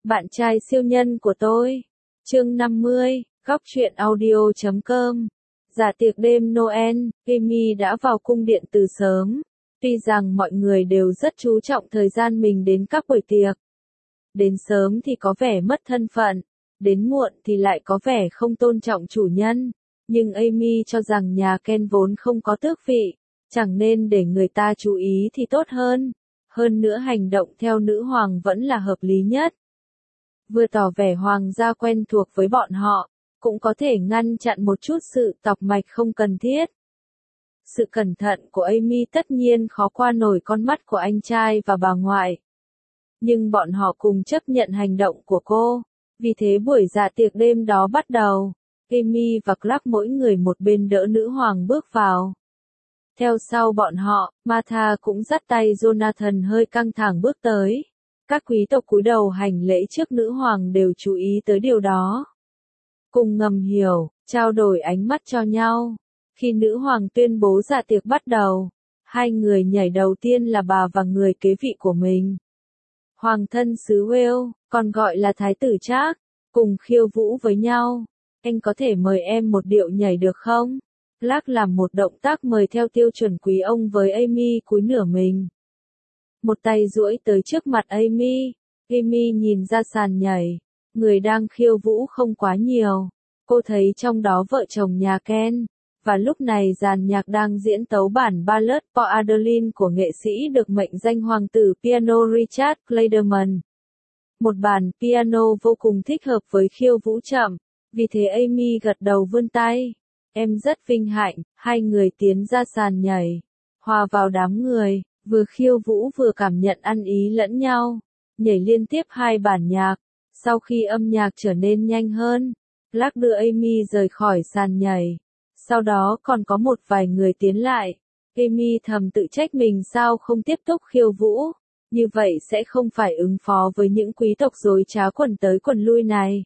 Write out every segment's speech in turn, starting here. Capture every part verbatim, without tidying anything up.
Bạn trai siêu nhân của tôi. Chương năm mươi, góc truyện audio chấm com. Dạ tiệc đêm Noel, Amy đã vào cung điện từ sớm. Tuy rằng mọi người đều rất chú trọng thời gian mình đến các buổi tiệc. Đến sớm thì có vẻ mất thân phận, đến muộn thì lại có vẻ không tôn trọng chủ nhân. Nhưng Amy cho rằng nhà Ken vốn không có tước vị, chẳng nên để người ta chú ý thì tốt hơn. Hơn nữa hành động theo nữ hoàng vẫn là hợp lý nhất. Vừa tỏ vẻ hoàng gia quen thuộc với bọn họ, cũng có thể ngăn chặn một chút sự tọc mạch không cần thiết. Sự cẩn thận của Amy tất nhiên khó qua nổi con mắt của anh trai và bà ngoại. Nhưng bọn họ cùng chấp nhận hành động của cô. Vì thế buổi dạ tiệc đêm đó bắt đầu. Amy và Clark mỗi người một bên đỡ nữ hoàng bước vào. Theo sau bọn họ, Martha cũng dắt tay Jonathan hơi căng thẳng bước tới. Các quý tộc cúi đầu hành lễ trước nữ hoàng đều chú ý tới điều đó. Cùng ngầm hiểu, trao đổi ánh mắt cho nhau. Khi nữ hoàng tuyên bố dạ tiệc bắt đầu, hai người nhảy đầu tiên là bà và người kế vị của mình. Hoàng thân xứ Wales, còn gọi là Thái tử Charles, cùng khiêu vũ với nhau. Anh có thể mời em một điệu nhảy được không? Clark làm một động tác mời theo tiêu chuẩn quý ông với Amy cúi nửa mình. Một tay duỗi tới trước mặt Amy. Amy nhìn ra sàn nhảy. Người đang khiêu vũ không quá nhiều. Cô thấy trong đó vợ chồng nhà Ken. Và lúc này dàn nhạc đang diễn tấu bản ballad For Adeline của nghệ sĩ được mệnh danh hoàng tử piano Richard Clayderman. Một bản piano vô cùng thích hợp với khiêu vũ chậm. Vì thế Amy gật đầu vươn tay. Em rất vinh hạnh, hai người tiến ra sàn nhảy. Hòa vào đám người, vừa khiêu vũ vừa cảm nhận ăn ý lẫn nhau. Nhảy liên tiếp hai bản nhạc. Sau khi âm nhạc trở nên nhanh hơn, Clark đưa Amy rời khỏi sàn nhảy. Sau đó còn có một vài người tiến lại. Amy thầm tự trách mình sao không tiếp tục khiêu vũ. Như vậy sẽ không phải ứng phó với những quý tộc dối trá quần tới quần lui này.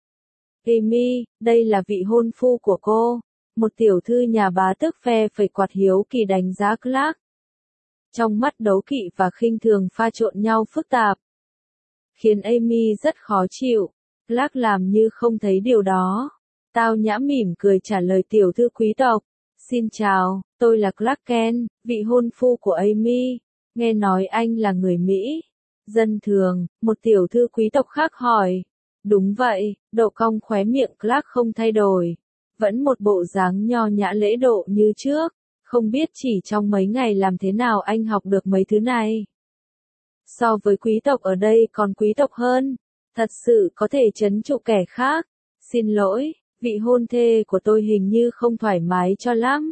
Amy, đây là vị hôn phu của cô. Một tiểu thư nhà bá tước phe phẩy quạt hiếu kỳ đánh giá Clark. Trong mắt đố kỵ và khinh thường pha trộn nhau phức tạp. Khiến Amy rất khó chịu. Clark làm như không thấy điều đó. Tao nhã mỉm cười trả lời tiểu thư quý tộc. Xin chào, tôi là Clark Kent, vị hôn phu của Amy. Nghe nói anh là người Mỹ. Dân thường, một tiểu thư quý tộc khác hỏi. Đúng vậy, độ cong khóe miệng Clark không thay đổi. Vẫn một bộ dáng nho nhã lễ độ như trước. Không biết chỉ trong mấy ngày làm thế nào anh học được mấy thứ này. So với quý tộc ở đây còn quý tộc hơn. Thật sự có thể trấn trụ kẻ khác. Xin lỗi, vị hôn thê của tôi hình như không thoải mái cho lắm.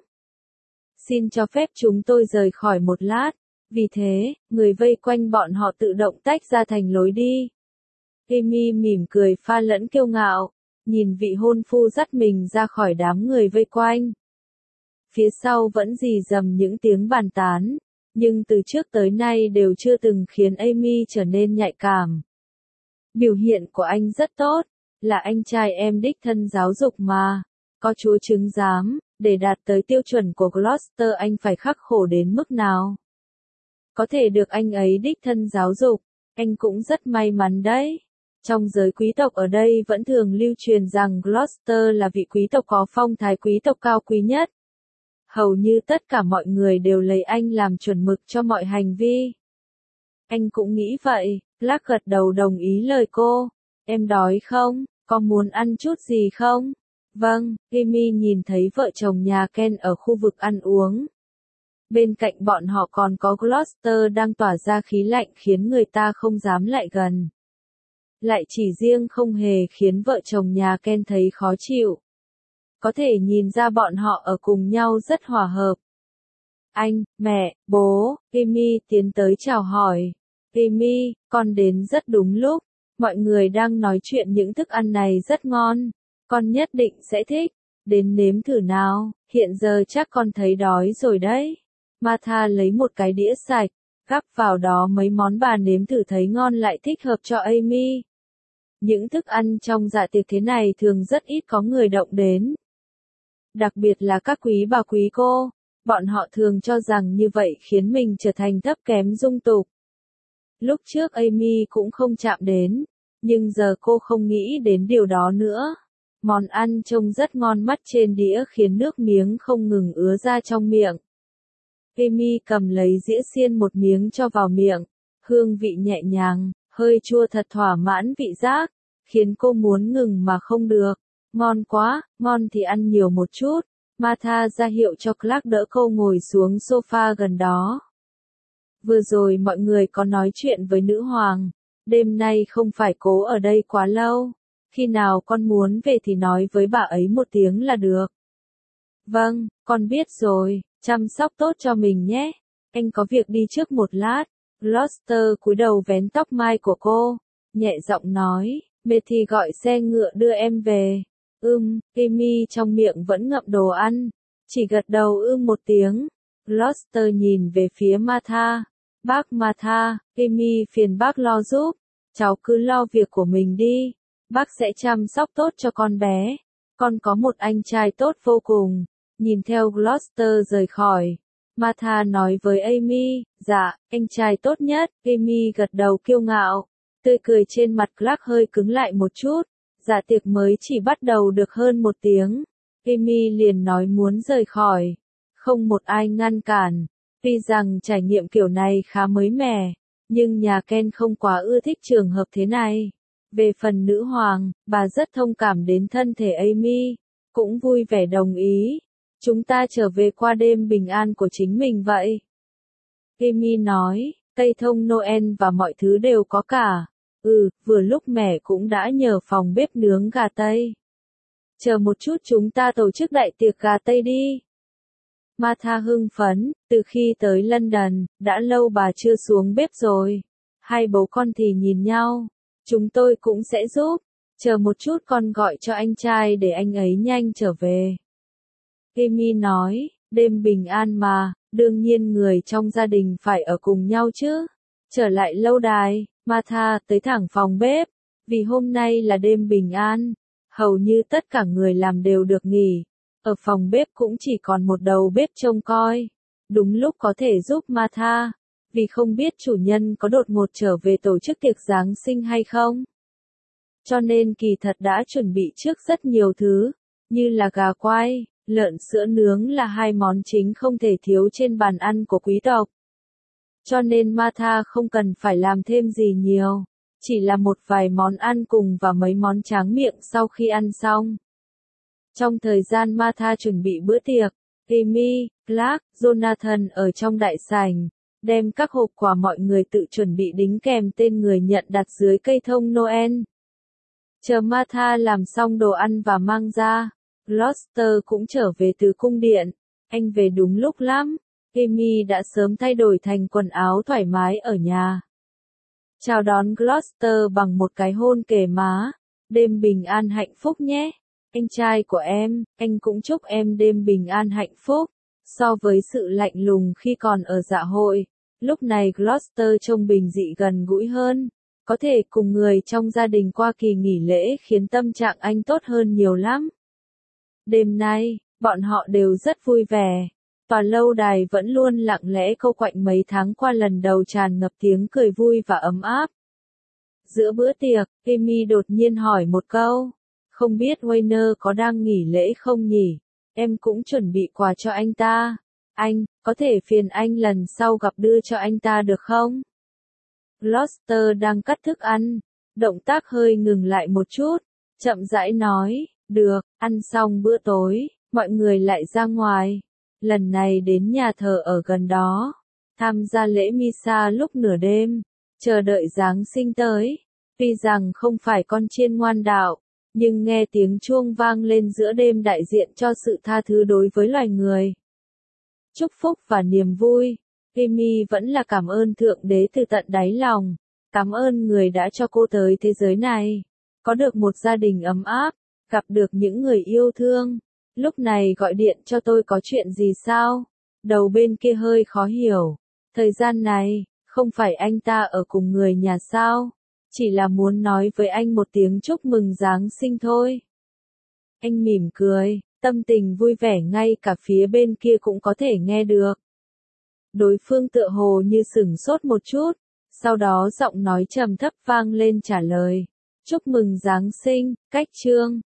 Xin cho phép chúng tôi rời khỏi một lát. Vì thế, người vây quanh bọn họ tự động tách ra thành lối đi. Amy mỉm cười pha lẫn kiêu ngạo. Nhìn vị hôn phu dắt mình ra khỏi đám người vây quanh. Phía sau vẫn rì rầm những tiếng bàn tán. Nhưng từ trước tới nay đều chưa từng khiến Amy trở nên nhạy cảm. Biểu hiện của anh rất tốt. Là anh trai em đích thân giáo dục mà. Có chúa chứng giám, để đạt tới tiêu chuẩn của Gloucester anh phải khắc khổ đến mức nào. Có thể được anh ấy đích thân giáo dục, anh cũng rất may mắn đấy. Trong giới quý tộc ở đây vẫn thường lưu truyền rằng Gloucester là vị quý tộc có phong thái quý tộc cao quý nhất. Hầu như tất cả mọi người đều lấy anh làm chuẩn mực cho mọi hành vi. Anh cũng nghĩ vậy, Clark gật đầu đồng ý lời cô. Em đói không? Có muốn ăn chút gì không? Vâng, Amy nhìn thấy vợ chồng nhà Ken ở khu vực ăn uống. Bên cạnh bọn họ còn có Gloucester đang tỏa ra khí lạnh khiến người ta không dám lại gần. Lại chỉ riêng không hề khiến vợ chồng nhà Ken thấy khó chịu. Có thể nhìn ra bọn họ ở cùng nhau rất hòa hợp. Anh, mẹ, bố, Amy tiến tới chào hỏi. Amy, con đến rất đúng lúc. Mọi người đang nói chuyện những thức ăn này rất ngon. Con nhất định sẽ thích. Đến nếm thử nào, hiện giờ chắc con thấy đói rồi đấy. Martha lấy một cái đĩa sạch, gắp vào đó mấy món bà nếm thử thấy ngon lại thích hợp cho Amy. Những thức ăn trong dạ tiệc thế này thường rất ít có người động đến. Đặc biệt là các quý bà quý cô, bọn họ thường cho rằng như vậy khiến mình trở thành thấp kém dung tục. Lúc trước Amy cũng không chạm đến, Nhưng giờ cô không nghĩ đến điều đó nữa. Món ăn trông rất ngon mắt trên đĩa khiến nước miếng không ngừng ứa ra trong miệng. Amy cầm lấy dĩa xiên một miếng cho vào miệng. Hương vị nhẹ nhàng, hơi chua thật thỏa mãn vị giác, khiến cô muốn ngừng mà không được. Ngon quá, ngon thì ăn nhiều một chút. Martha ra hiệu cho Clark đỡ cô ngồi xuống sofa gần đó. Vừa rồi mọi người có nói chuyện với nữ hoàng. Đêm nay không phải cố ở đây quá lâu. Khi nào con muốn về thì nói với bà ấy một tiếng là được. Vâng, con biết rồi, chăm sóc tốt cho mình nhé. Anh có việc đi trước một lát. Gloucester cúi đầu vén tóc mai của cô, nhẹ giọng nói, mệt thì gọi xe ngựa đưa em về. Ưm, Amy trong miệng vẫn ngậm đồ ăn, chỉ gật đầu ưm một tiếng. Gloucester nhìn về phía Martha. Bác Martha, Amy phiền bác lo giúp, cháu cứ lo việc của mình đi, bác sẽ chăm sóc tốt cho con bé. Con có một anh trai tốt vô cùng. Nhìn theo Gloucester rời khỏi, Martha nói với Amy, dạ, anh trai tốt nhất. Amy gật đầu kiêu ngạo, tươi cười trên mặt Clark hơi cứng lại một chút. Dạ tiệc mới chỉ bắt đầu được hơn một tiếng. Amy liền nói muốn rời khỏi. Không một ai ngăn cản. Tuy rằng trải nghiệm kiểu này khá mới mẻ, nhưng nhà Ken không quá ưa thích trường hợp thế này. Về phần nữ hoàng, bà rất thông cảm đến thân thể Amy, cũng vui vẻ đồng ý. Chúng ta trở về qua đêm bình an của chính mình vậy. Amy nói, cây thông Noel và mọi thứ đều có cả. Ừ, vừa lúc mẹ cũng đã nhờ phòng bếp nướng gà Tây. Chờ một chút chúng ta tổ chức đại tiệc gà Tây đi. Martha hưng phấn, từ khi tới London, đã lâu bà chưa xuống bếp rồi. Hai bố con thì nhìn nhau. Chúng tôi cũng sẽ giúp. Chờ một chút con gọi cho anh trai để anh ấy nhanh trở về. Amy nói, đêm bình an mà, đương nhiên người trong gia đình phải ở cùng nhau chứ. Trở lại lâu đài, Martha tới thẳng phòng bếp, vì hôm nay là đêm bình an. Hầu như tất cả người làm đều được nghỉ. Ở phòng bếp cũng chỉ còn một đầu bếp trông coi. Đúng lúc có thể giúp Martha, vì không biết chủ nhân có đột ngột trở về tổ chức tiệc Giáng sinh hay không. Cho nên kỳ thật đã chuẩn bị trước rất nhiều thứ, như là gà quay, lợn sữa nướng là hai món chính không thể thiếu trên bàn ăn của quý tộc. Cho nên Martha không cần phải làm thêm gì nhiều, chỉ là một vài món ăn cùng và mấy món tráng miệng sau khi ăn xong. Trong thời gian Martha chuẩn bị bữa tiệc, Amy, Clark, Jonathan ở trong đại sảnh, đem các hộp quà mọi người tự chuẩn bị đính kèm tên người nhận đặt dưới cây thông Noel. Chờ Martha làm xong đồ ăn và mang ra, Gloucester cũng trở về từ cung điện. Anh về đúng lúc lắm. Amy đã sớm thay đổi thành quần áo thoải mái ở nhà. Chào đón Gloucester bằng một cái hôn kề má. Đêm bình an hạnh phúc nhé. Anh trai của em, anh cũng chúc em đêm bình an hạnh phúc. So với sự lạnh lùng khi còn ở dạ hội, lúc này Gloucester trông bình dị gần gũi hơn. Có thể cùng người trong gia đình qua kỳ nghỉ lễ khiến tâm trạng anh tốt hơn nhiều lắm. Đêm nay, bọn họ đều rất vui vẻ. Tòa lâu đài vẫn luôn lặng lẽ câu quạnh mấy tháng qua lần đầu tràn ngập tiếng cười vui và ấm áp. Giữa bữa tiệc, Amy đột nhiên hỏi một câu. Không biết Wayne có đang nghỉ lễ không nhỉ? Em cũng chuẩn bị quà cho anh ta. Anh, có thể phiền anh lần sau gặp đưa cho anh ta được không? Gloucester đang cắt thức ăn. Động tác hơi ngừng lại một chút. Chậm rãi nói, được, ăn xong bữa tối, mọi người lại ra ngoài. Lần này đến nhà thờ ở gần đó. Tham gia lễ Misa lúc nửa đêm. Chờ đợi Giáng sinh tới. Tuy rằng không phải con chiên ngoan đạo, nhưng nghe tiếng chuông vang lên giữa đêm đại diện cho sự tha thứ đối với loài người. Chúc phúc và niềm vui. Amy vẫn là cảm ơn Thượng Đế từ tận đáy lòng. Cảm ơn người đã cho cô tới thế giới này. Có được một gia đình ấm áp. Gặp được những người yêu thương. Lúc này gọi điện cho tôi có chuyện gì sao? Đầu bên kia hơi khó hiểu. Thời gian này, không phải anh ta ở cùng người nhà sao? Chỉ là muốn nói với anh một tiếng chúc mừng Giáng sinh thôi. Anh mỉm cười, tâm tình vui vẻ ngay cả phía bên kia cũng có thể nghe được. Đối phương tựa hồ như sửng sốt một chút, sau đó giọng nói trầm thấp vang lên trả lời. Chúc mừng Giáng sinh, cách chương.